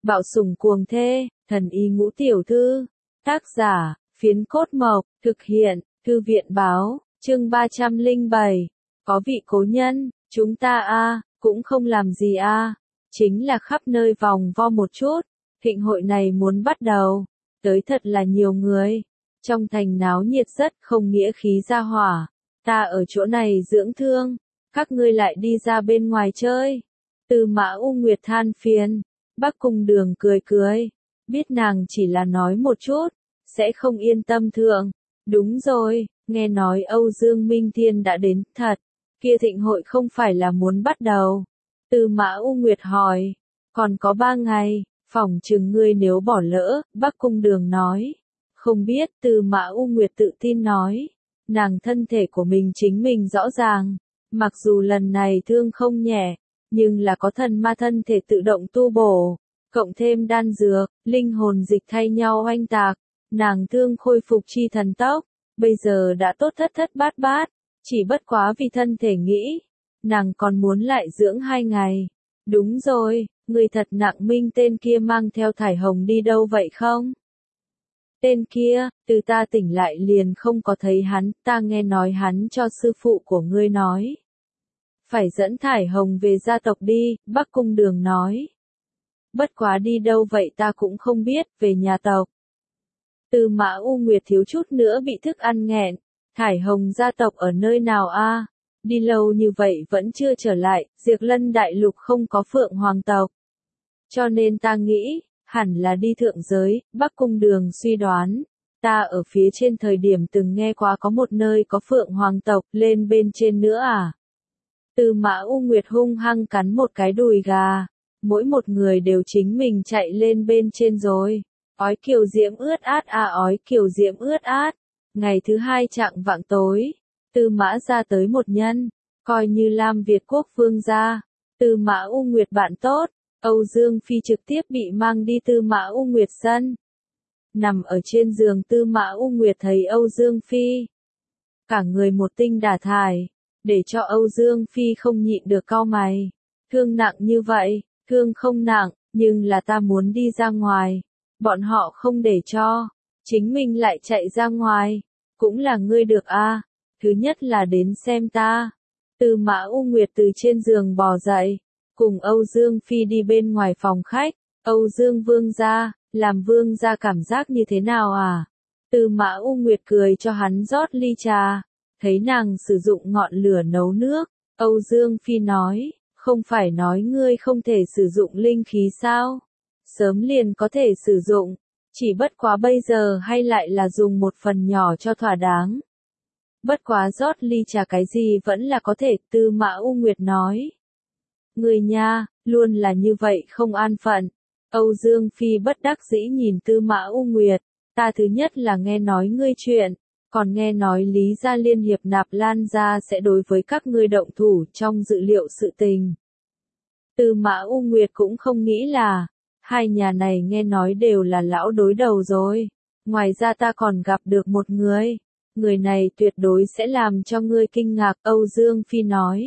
Bạo sủng cuồng thê, thần y ngũ tiểu thư. Tác giả, Phiến Cốt Mộc, thực hiện, Thư viện Báo, chương 307. Có vị cố nhân, chúng ta cũng không làm gì chính là khắp nơi vòng vo một chút. Thịnh hội này muốn bắt đầu, tới thật là nhiều người. Trong thành náo nhiệt rất không nghĩa khí ra hỏa. Ta ở chỗ này dưỡng thương, các ngươi lại đi ra bên ngoài chơi. Tư Mã U Nguyệt than phiền. Bắc Cung Đường cười cười, biết nàng chỉ là nói một chút, sẽ không yên tâm thượng. Đúng rồi, nghe nói Âu Dương Minh Thiên đã đến, thật, kia thịnh hội không phải là muốn bắt đầu. Tư Mã U Nguyệt hỏi, còn có 3 ngày, phỏng chừng ngươi nếu bỏ lỡ, Bắc Cung Đường nói. Không biết, Tư Mã U Nguyệt tự tin nói, nàng thân thể của mình chính mình rõ ràng, mặc dù lần này thương không nhẹ, nhưng là có thần ma thân thể tự động tu bổ, cộng thêm đan dược, linh hồn dịch thay nhau oanh tạc, nàng thương khôi phục chi thần tốc, bây giờ đã tốt thất thất bát bát, chỉ bất quá vì thân thể nghĩ, nàng còn muốn lại dưỡng 2 ngày. Đúng rồi, người thật nặng minh tên kia mang theo thải hồng đi đâu vậy không? Tên kia, từ ta tỉnh lại liền không có thấy hắn, ta nghe nói hắn cho sư phụ của ngươi nói. Phải dẫn thải hồng về gia tộc đi, Bắc Cung Đường nói. Bất quá đi đâu vậy ta cũng không biết, về nhà tộc. Tư Mã U Nguyệt thiếu chút nữa bị thức ăn nghẹn, thải hồng gia tộc ở nơi nào đi lâu như vậy vẫn chưa trở lại, Diệp Lân đại lục không có Phượng Hoàng tộc. Cho nên ta nghĩ, hẳn là đi thượng giới, Bắc Cung Đường suy đoán. Ta ở phía trên thời điểm từng nghe qua có một nơi có Phượng Hoàng tộc, lên bên trên nữa Tư Mã U Nguyệt hung hăng cắn một cái đùi gà. Mỗi một người đều chính mình chạy lên bên trên rồi. Ói kiều diễm ướt át ói kiều diễm ướt át. Ngày thứ 2 chạng vạng tối, Tư Mã ra tới một nhân, coi như Lam Việt quốc vương gia. Tư Mã U Nguyệt bạn tốt, Âu Dương Phi trực tiếp bị mang đi Tư Mã U Nguyệt sân. Nằm ở trên giường Tư Mã U Nguyệt thấy Âu Dương Phi. Cả người một tinh đả thải, để cho Âu Dương Phi không nhịn được cau mày. Thương nặng như vậy, thương không nặng, nhưng là ta muốn đi ra ngoài. Bọn họ không để cho, chính mình lại chạy ra ngoài. Cũng là ngươi được thứ nhất là đến xem ta. Tư Mã U Nguyệt từ trên giường bò dậy, cùng Âu Dương Phi đi bên ngoài phòng khách. Âu Dương vương gia, làm vương gia cảm giác như thế nào Tư Mã U Nguyệt cười cho hắn rót ly trà, thấy nàng sử dụng ngọn lửa nấu nước. Âu Dương Phi nói, không phải nói ngươi không thể sử dụng linh khí sao? Sớm liền có thể sử dụng, chỉ bất quá bây giờ hay lại là dùng một phần nhỏ cho thỏa đáng. Bất quá rót ly trà cái gì vẫn là có thể, Tư Mã U Nguyệt nói. Người nha, luôn là như vậy không an phận. Âu Dương Phi bất đắc dĩ nhìn Tư Mã U Nguyệt, ta thứ nhất là nghe nói ngươi chuyện, còn nghe nói Lý gia liên hiệp Nạp Lan gia sẽ đối với các ngươi động thủ trong dự liệu sự tình. Tư Mã U Nguyệt cũng không nghĩ là, hai nhà này nghe nói đều là lão đối đầu rồi. Ngoài ra ta còn gặp được một người. Người này tuyệt đối sẽ làm cho ngươi kinh ngạc, Âu Dương Phi nói.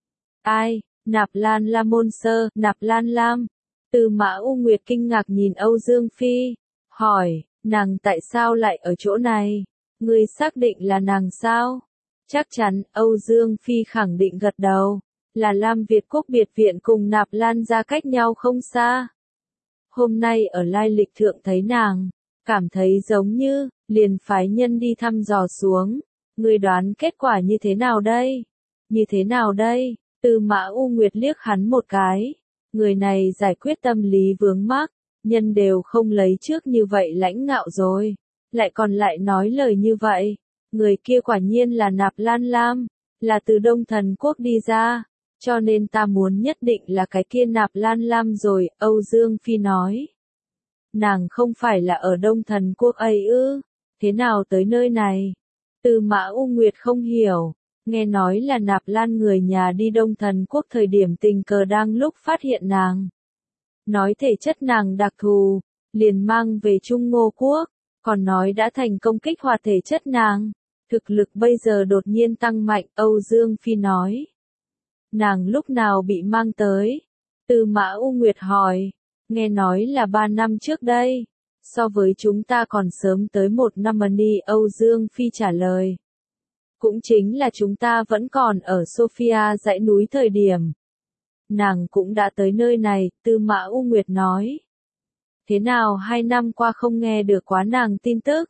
Ai, Nạp Lan La Môn Sơ, Nạp Lan Lam. Tư Mã U Nguyệt kinh ngạc nhìn Âu Dương Phi, hỏi, nàng tại sao lại ở chỗ này? Ngươi xác định là nàng sao? Chắc chắn, Âu Dương Phi khẳng định gật đầu. Là Lam Việt quốc biệt viện cùng Nạp Lan ra cách nhau không xa. Hôm nay ở lai lịch thượng thấy nàng, cảm thấy giống như, liền phái nhân đi thăm dò xuống. Ngươi đoán kết quả như thế nào đây? Như thế nào đây? Tư Mã U Nguyệt liếc hắn một cái. Người này giải quyết tâm lý vướng mắc, nhân đều không lấy trước như vậy lãnh ngạo rồi. Lại còn lại nói lời như vậy. Người kia quả nhiên là Nạp Lan Lam, là từ Đông Thần Quốc đi ra. Cho nên ta muốn nhất định là cái kia Nạp Lan Lam rồi, Âu Dương Phi nói. Nàng không phải là ở Đông Thần Quốc ấy ư? Thế nào tới nơi này? Tư Mã U Nguyệt không hiểu. Nghe nói là Nạp Lan người nhà đi Đông Thần Quốc thời điểm tình cờ đang lúc phát hiện nàng. Nói thể chất nàng đặc thù, liền mang về Trung Ngô Quốc, còn nói đã thành công kích hoạt thể chất nàng. Thực lực bây giờ đột nhiên tăng mạnh, Âu Dương Phi nói. Nàng lúc nào bị mang tới? Tư Mã U Nguyệt hỏi. Nghe nói là 3 năm trước đây. So với chúng ta còn sớm tới 1 năm. Âu Dương Phi trả lời. Cũng chính là chúng ta vẫn còn ở Sophia dãy núi thời điểm. Nàng cũng đã tới nơi này, Tư Mã U Nguyệt nói. Thế nào 2 năm qua không nghe được quá nàng tin tức?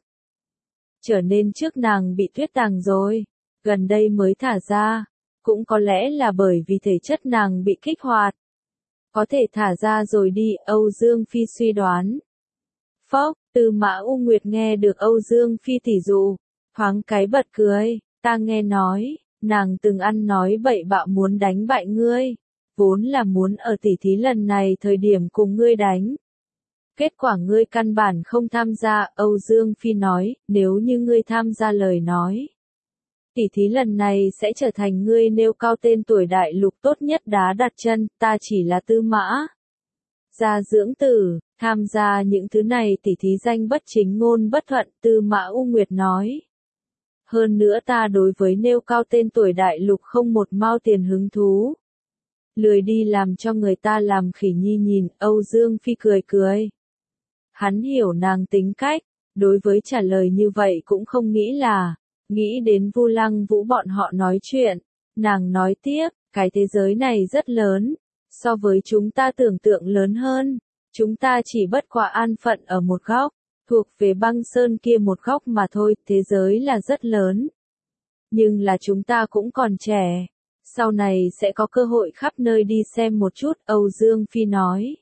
Trở nên trước nàng bị tuyết tàng rồi, gần đây mới thả ra, cũng có lẽ là bởi vì thể chất nàng bị kích hoạt. Có thể thả ra rồi đi, Âu Dương Phi suy đoán. Phốc, Tư Mã U Nguyệt nghe được Âu Dương Phi tỉ dụ, thoáng cái bật cười, ta nghe nói, nàng từng ăn nói bậy bạ muốn đánh bại ngươi, vốn là muốn ở tỉ thí lần này thời điểm cùng ngươi đánh. Kết quả ngươi căn bản không tham gia, Âu Dương Phi nói, nếu như ngươi tham gia lời nói. Tỉ thí lần này sẽ trở thành ngươi nêu cao tên tuổi đại lục tốt nhất đá đặt chân, ta chỉ là Tư Mã. Gia dưỡng tử, tham gia những thứ này tỉ thí danh bất chính ngôn bất thuận, Tư Mã U Nguyệt nói. Hơn nữa ta đối với nêu cao tên tuổi đại lục không một mao tiền hứng thú. Lười đi làm cho người ta làm khỉ nhi nhìn, Âu Dương Phi cười cười. Hắn hiểu nàng tính cách, đối với trả lời như vậy cũng không nghĩ là, nghĩ đến Vu Lăng Vũ bọn họ nói chuyện, nàng nói tiếp, cái thế giới này rất lớn, so với chúng ta tưởng tượng lớn hơn, chúng ta chỉ bất quá an phận ở một góc, thuộc về băng sơn kia một góc mà thôi, thế giới là rất lớn. Nhưng là chúng ta cũng còn trẻ, sau này sẽ có cơ hội khắp nơi đi xem một chút, Âu Dương Phi nói.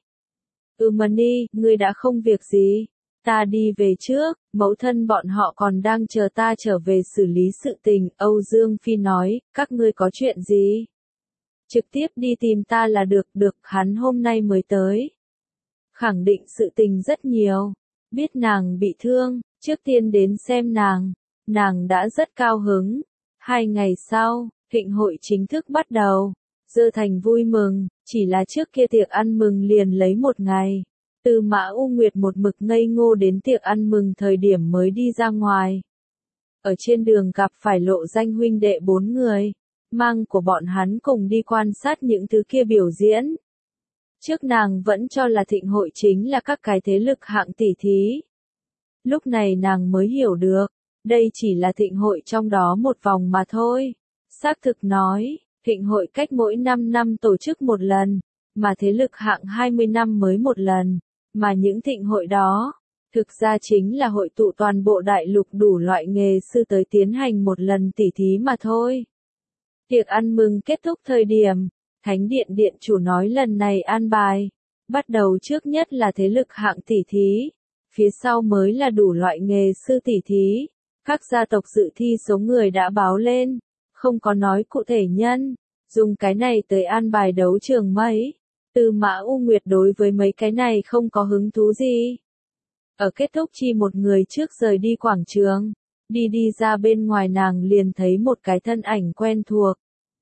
Mani, ngươi đã không việc gì, ta đi về trước, mẫu thân bọn họ còn đang chờ ta trở về xử lý sự tình, Âu Dương Phi nói, các ngươi có chuyện gì? Trực tiếp đi tìm ta là được, hắn hôm nay mới tới. Khẳng định sự tình rất nhiều, biết nàng bị thương, trước tiên đến xem nàng đã rất cao hứng. 2 ngày sau, thịnh hội chính thức bắt đầu. Dơ thành vui mừng, chỉ là trước kia tiệc ăn mừng liền lấy 1 ngày. Tư Mã U Nguyệt một mực ngây ngô đến tiệc ăn mừng thời điểm mới đi ra ngoài. Ở trên đường gặp phải Lộ Danh huynh đệ 4 người, mang của bọn hắn cùng đi quan sát những thứ kia biểu diễn. Trước nàng vẫn cho là thịnh hội chính là các cái thế lực hạng tỷ thí. Lúc này nàng mới hiểu được, đây chỉ là thịnh hội trong đó một vòng mà thôi. Xác thực nói, thịnh hội cách mỗi 5 năm tổ chức một lần, mà thế lực hạng 20 năm mới một lần, mà những thịnh hội đó, thực ra chính là hội tụ toàn bộ đại lục đủ loại nghề sư tới tiến hành một lần tỉ thí mà thôi. Tiệc ăn mừng kết thúc thời điểm, Thánh Điện Điện chủ nói lần này an bài, bắt đầu trước nhất là thế lực hạng tỉ thí, phía sau mới là đủ loại nghề sư tỉ thí, các gia tộc dự thi số người đã báo lên. Không có nói cụ thể nhân, dùng cái này tới an bài đấu trường mấy. Tư Mã U Nguyệt đối với mấy cái này không có hứng thú gì. Ở kết thúc chi một người trước rời đi quảng trường, đi ra bên ngoài nàng liền thấy một cái thân ảnh quen thuộc.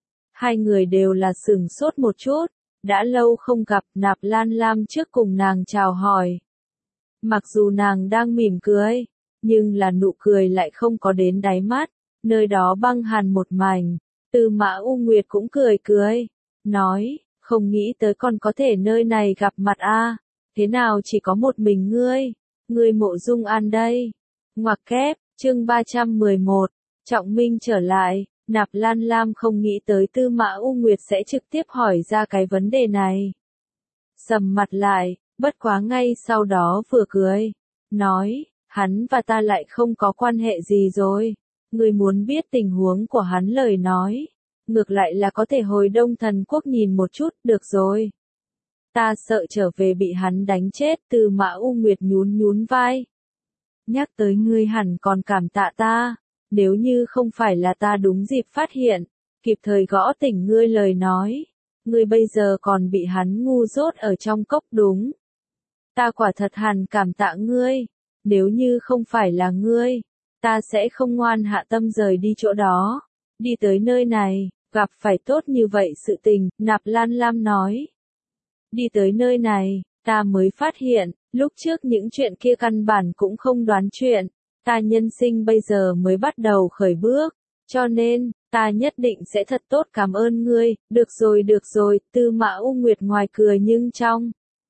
2 người đều là sửng sốt một chút, đã lâu không gặp, Nạp Lan Lam trước cùng nàng chào hỏi. Mặc dù nàng đang mỉm cười, nhưng là nụ cười lại không có đến đáy mắt. Nơi đó băng hàn một mảnh, Tư Mã U Nguyệt cũng cười cười, nói, không nghĩ tới còn có thể nơi này gặp mặt a, thế nào chỉ có một mình ngươi Mộ Dung An đây. Ngoặc kép, chương 311, Trọng Minh trở lại, Nạp Lan Lam không nghĩ tới Tư Mã U Nguyệt sẽ trực tiếp hỏi ra cái vấn đề này. Sầm mặt lại, bất quá ngay sau đó vừa cười, nói, hắn và ta lại không có quan hệ gì rồi. Người muốn biết tình huống của hắn lời nói, ngược lại là có thể hồi Đông Thần Quốc nhìn một chút, được rồi. Ta sợ trở về bị hắn đánh chết, Tư Mã U Nguyệt nhún vai. Nhắc tới ngươi hẳn còn cảm tạ ta, nếu như không phải là ta đúng dịp phát hiện, kịp thời gõ tỉnh ngươi lời nói, ngươi bây giờ còn bị hắn ngu dốt ở trong cốc đúng. Ta quả thật hẳn cảm tạ ngươi, nếu như không phải là ngươi. Ta sẽ không ngoan hạ tâm rời đi chỗ đó, đi tới nơi này, gặp phải tốt như vậy sự tình, Nạp Lan Lam nói. Đi tới nơi này, ta mới phát hiện, lúc trước những chuyện kia căn bản cũng không đoán chuyện, ta nhân sinh bây giờ mới bắt đầu khởi bước, cho nên, ta nhất định sẽ thật tốt cảm ơn ngươi, được rồi, Tư Mã U Nguyệt ngoài cười nhưng trong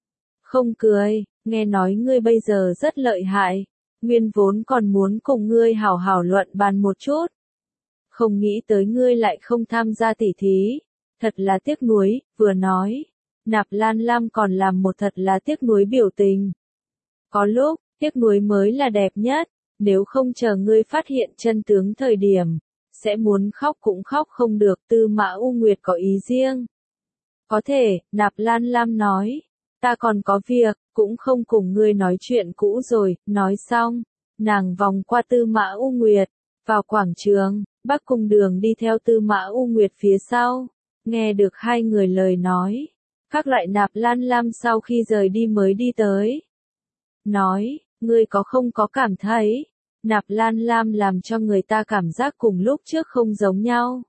Không cười, nghe nói ngươi bây giờ rất lợi hại, nguyên vốn còn muốn cùng ngươi hảo hảo luận bàn một chút. Không nghĩ tới ngươi lại không tham gia tỉ thí, thật là tiếc nuối, vừa nói. Nạp Lan Lam còn làm một thật là tiếc nuối biểu tình. Có lúc, tiếc nuối mới là đẹp nhất, nếu không chờ ngươi phát hiện chân tướng thời điểm, sẽ muốn khóc cũng khóc không được. Tư Mã U Nguyệt có ý riêng. Có thể, Nạp Lan Lam nói, ta còn có việc, cũng không cùng ngươi nói chuyện cũ rồi. Nói xong, nàng vòng qua Tư Mã U Nguyệt, vào quảng trường, Bắc Cung Đường đi theo Tư Mã U Nguyệt phía sau, nghe được hai người lời nói. Khác lại Nạp Lan Lam sau khi rời đi mới đi tới. Nói, ngươi có không có cảm thấy, Nạp Lan Lam làm cho người ta cảm giác cùng lúc trước không giống nhau.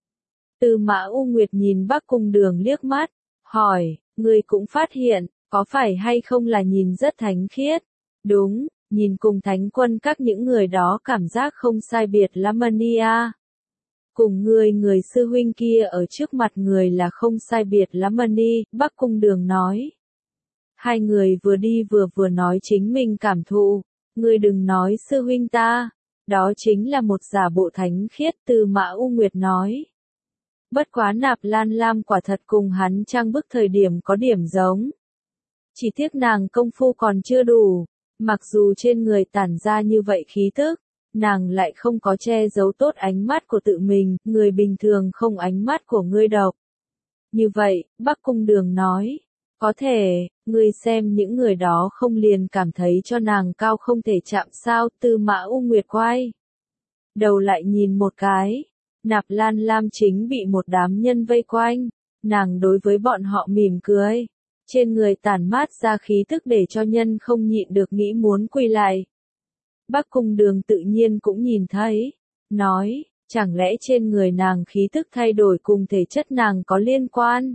Tư Mã U Nguyệt nhìn Bắc Cung Đường liếc mắt, hỏi, ngươi cũng phát hiện, có phải hay không là nhìn rất thánh khiết? Đúng, nhìn cùng thánh quân các những người đó cảm giác không sai biệt lắm à. Cùng người sư huynh kia ở trước mặt người là không sai biệt lắm đi, Bắc Cung Đường nói. Hai người vừa đi vừa nói chính mình cảm thụ, ngươi đừng nói sư huynh ta, đó chính là một giả bộ thánh khiết. Tư Mã U Nguyệt nói. Bất quá Nạp Lan Lam quả thật cùng hắn trang bức thời điểm có điểm giống. Chỉ tiếc nàng công phu còn chưa đủ, mặc dù trên người tản ra như vậy khí tức, nàng lại không có che giấu tốt ánh mắt của tự mình, người bình thường không ánh mắt của ngươi độc. Như vậy, Bắc Cung Đường nói, có thể, ngươi xem những người đó không liền cảm thấy cho nàng cao không thể chạm sao? Tư Mã U Nguyệt quay đầu lại nhìn một cái, Nạp Lan Lam chính bị một đám nhân vây quanh, nàng đối với bọn họ mỉm cười, trên người tản mát ra khí tức để cho nhân không nhịn được nghĩ muốn quỳ lại. Bắc Cung Đường tự nhiên cũng nhìn thấy, nói, chẳng lẽ trên người nàng khí tức thay đổi cùng thể chất nàng có liên quan?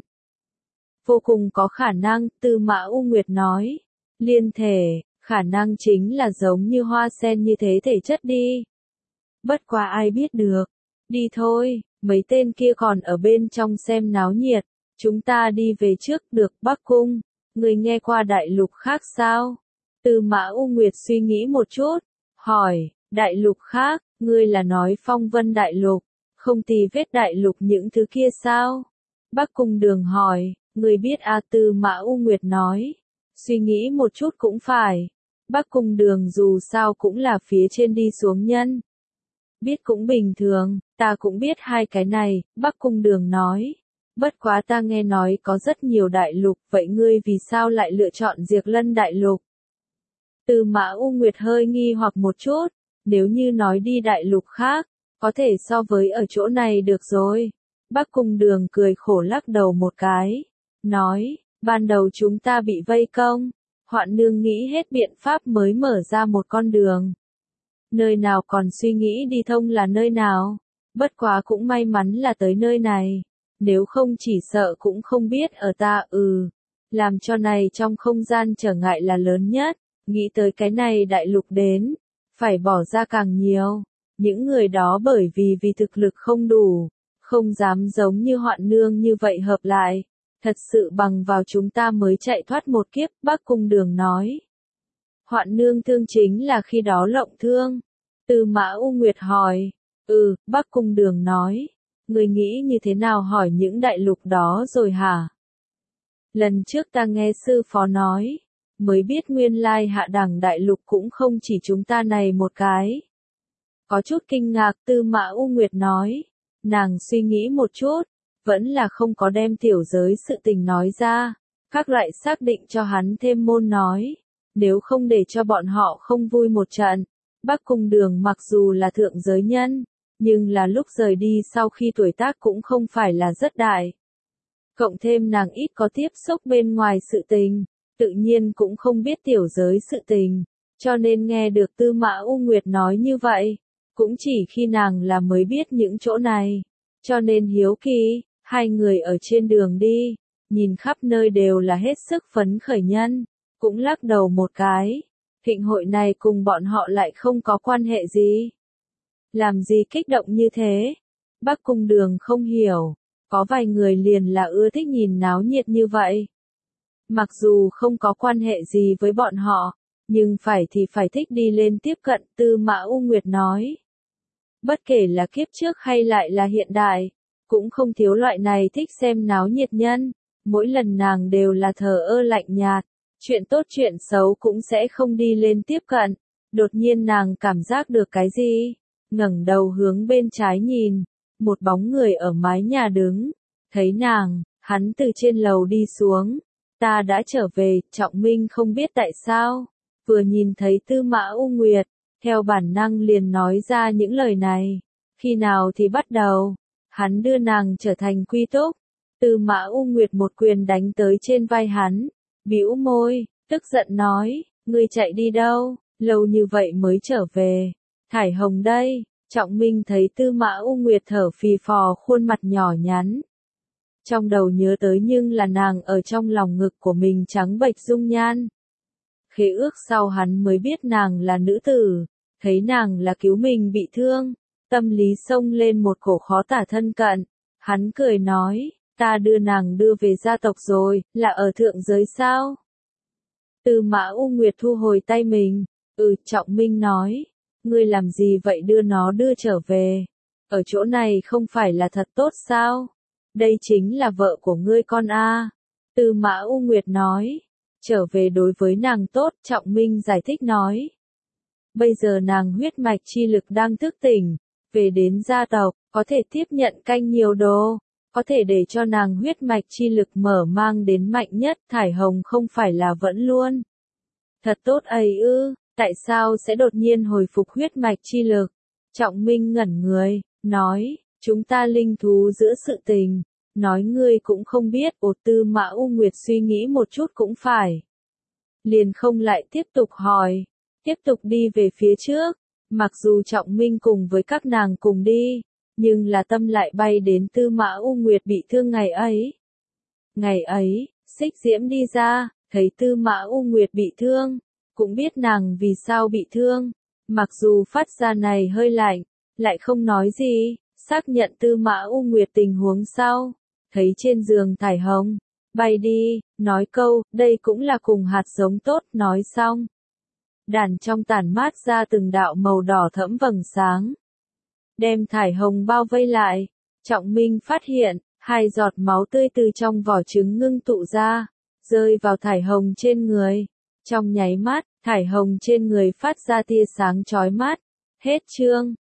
Vô cùng có khả năng, Tư Mã U Nguyệt nói, liên thể, khả năng chính là giống như hoa sen như thế thể chất đi. Bất quá ai biết được, đi thôi, mấy tên kia còn ở bên trong xem náo nhiệt, chúng ta đi về trước. Được. Bắc Cung, người nghe qua đại lục khác sao? Tư Mã U Nguyệt suy nghĩ một chút, hỏi, đại lục khác, ngươi là nói Phong Vân đại lục, không tì vết đại lục những thứ kia sao? Bắc Cung Đường hỏi, ngươi biết à? Tư Mã U Nguyệt nói, suy nghĩ một chút cũng phải. Bắc Cung Đường dù sao cũng là phía trên đi xuống nhân. Biết cũng bình thường, ta cũng biết hai cái này, Bắc Cung Đường nói. Bất quá ta nghe nói có rất nhiều đại lục, vậy ngươi vì sao lại lựa chọn Diệp Lân đại lục? Tư Mã U Nguyệt hơi nghi hoặc một chút, nếu như nói đi đại lục khác, có thể so với ở chỗ này được rồi. Bắc Cung Đường cười khổ lắc đầu một cái, nói, ban đầu chúng ta bị vây công, Hoạn Nương nghĩ hết biện pháp mới mở ra một con đường. Nơi nào còn suy nghĩ đi thông là nơi nào, bất quá cũng may mắn là tới nơi này, nếu không chỉ sợ cũng không biết ở ta. Làm cho này trong không gian trở ngại là lớn nhất, nghĩ tới cái này đại lục đến, phải bỏ ra càng nhiều, những người đó bởi vì thực lực không đủ, không dám giống như Hoạn Nương như vậy hợp lại, thật sự bằng vào chúng ta mới chạy thoát một kiếp. Bắc Cung Đường nói. Hoạn Nương thương chính là khi đó lộng thương. Tư Mã U Nguyệt hỏi. Bắc Cung Đường nói. Người nghĩ như thế nào hỏi những đại lục đó rồi hả? Lần trước ta nghe sư phó nói, mới biết nguyên lai hạ đẳng đại lục cũng không chỉ chúng ta này một cái. Có chút kinh ngạc. Tư Mã U Nguyệt nói. Nàng suy nghĩ một chút, vẫn là không có đem tiểu giới sự tình nói ra, khác lại xác định cho hắn thêm môn nói, nếu không để cho bọn họ không vui một trận. Bắc Cung Đường mặc dù là thượng giới nhân, nhưng là lúc rời đi sau khi tuổi tác cũng không phải là rất đại. Cộng thêm nàng ít có tiếp xúc bên ngoài sự tình, tự nhiên cũng không biết tiểu giới sự tình, cho nên nghe được Tư Mã U Nguyệt nói như vậy, cũng chỉ khi nàng là mới biết những chỗ này, cho nên hiếu kỳ. Hai người ở trên đường đi, nhìn khắp nơi đều là hết sức phấn khởi nhân, cũng lắc đầu một cái. Thịnh hội này cùng bọn họ lại không có quan hệ gì. Làm gì kích động như thế? Bắc Cung Đường không hiểu, có vài người liền là ưa thích nhìn náo nhiệt như vậy. Mặc dù không có quan hệ gì với bọn họ, nhưng phải thì phải thích đi lên tiếp cận, Tư Mã U Nguyệt nói. Bất kể là kiếp trước hay lại là hiện đại, cũng không thiếu loại này thích xem náo nhiệt nhân. Mỗi lần nàng đều là thờ ơ lạnh nhạt, chuyện tốt chuyện xấu cũng sẽ không đi lên tiếp cận. Đột nhiên nàng cảm giác được cái gì? Ngẩng đầu hướng bên trái nhìn, một bóng người ở mái nhà đứng. Thấy nàng, hắn từ trên lầu đi xuống. Ta đã trở về, Trọng Minh không biết tại sao. Vừa nhìn thấy Tư Mã U Nguyệt, theo bản năng liền nói ra những lời này. Khi nào thì bắt đầu? Hắn đưa nàng trở thành quy túc. Tư Mã U Nguyệt một quyền đánh tới trên vai hắn. Bĩu môi, tức giận nói, ngươi chạy đi đâu, lâu như vậy mới trở về. Thải Hồng đây. Trọng Minh thấy Tư Mã U Nguyệt thở phì phò, khuôn mặt nhỏ nhắn. Trong đầu nhớ tới nhưng là nàng ở trong lòng ngực của mình trắng bệch dung nhan. Khế ước sau hắn mới biết nàng là nữ tử, thấy nàng là cứu mình bị thương, tâm lý xông lên một cổ khó tả thân cận. Hắn cười nói, ta đưa nàng đưa về gia tộc rồi, là ở thượng giới sao? Tư Mã U Nguyệt thu hồi tay mình, Trọng Minh nói, ngươi làm gì vậy đưa nó đưa trở về? Ở chỗ này không phải là thật tốt sao? Đây chính là vợ của ngươi con a. Tư Mã U Nguyệt nói, trở về đối với nàng tốt, Trọng Minh giải thích nói. Bây giờ nàng huyết mạch chi lực đang thức tỉnh, về đến gia tộc, có thể tiếp nhận canh nhiều đồ, có thể để cho nàng huyết mạch chi lực mở mang đến mạnh nhất, Thải Hồng không phải là vẫn luôn. Thật tốt ấy ư, tại sao sẽ đột nhiên hồi phục huyết mạch chi lực? Trọng Minh ngẩn người, nói, chúng ta linh thú giữa sự tình, nói ngươi cũng không biết. Tư Mã U Nguyệt suy nghĩ một chút cũng phải. Liền không lại tiếp tục hỏi, tiếp tục đi về phía trước, mặc dù Trọng Minh cùng với các nàng cùng đi, nhưng là tâm lại bay đến Tư Mã U Nguyệt bị thương ngày ấy. Ngày ấy, Xích Diễm đi ra, thấy Tư Mã U Nguyệt bị thương, cũng biết nàng vì sao bị thương, mặc dù phát ra này hơi lạnh, lại không nói gì, xác nhận Tư Mã U Nguyệt tình huống sau, thấy trên giường Thải Hồng, bay đi, nói câu, đây cũng là cùng hạt giống tốt, nói xong. Đàn trong tản mát ra từng đạo màu đỏ thẫm vầng sáng. Đem Thải Hồng bao vây lại, Trọng Minh phát hiện, 2 giọt máu tươi từ trong vỏ trứng ngưng tụ ra, rơi vào Thải Hồng trên người. Trong nháy mắt, Thải Hồng trên người phát ra tia sáng chói mắt. Hết chương.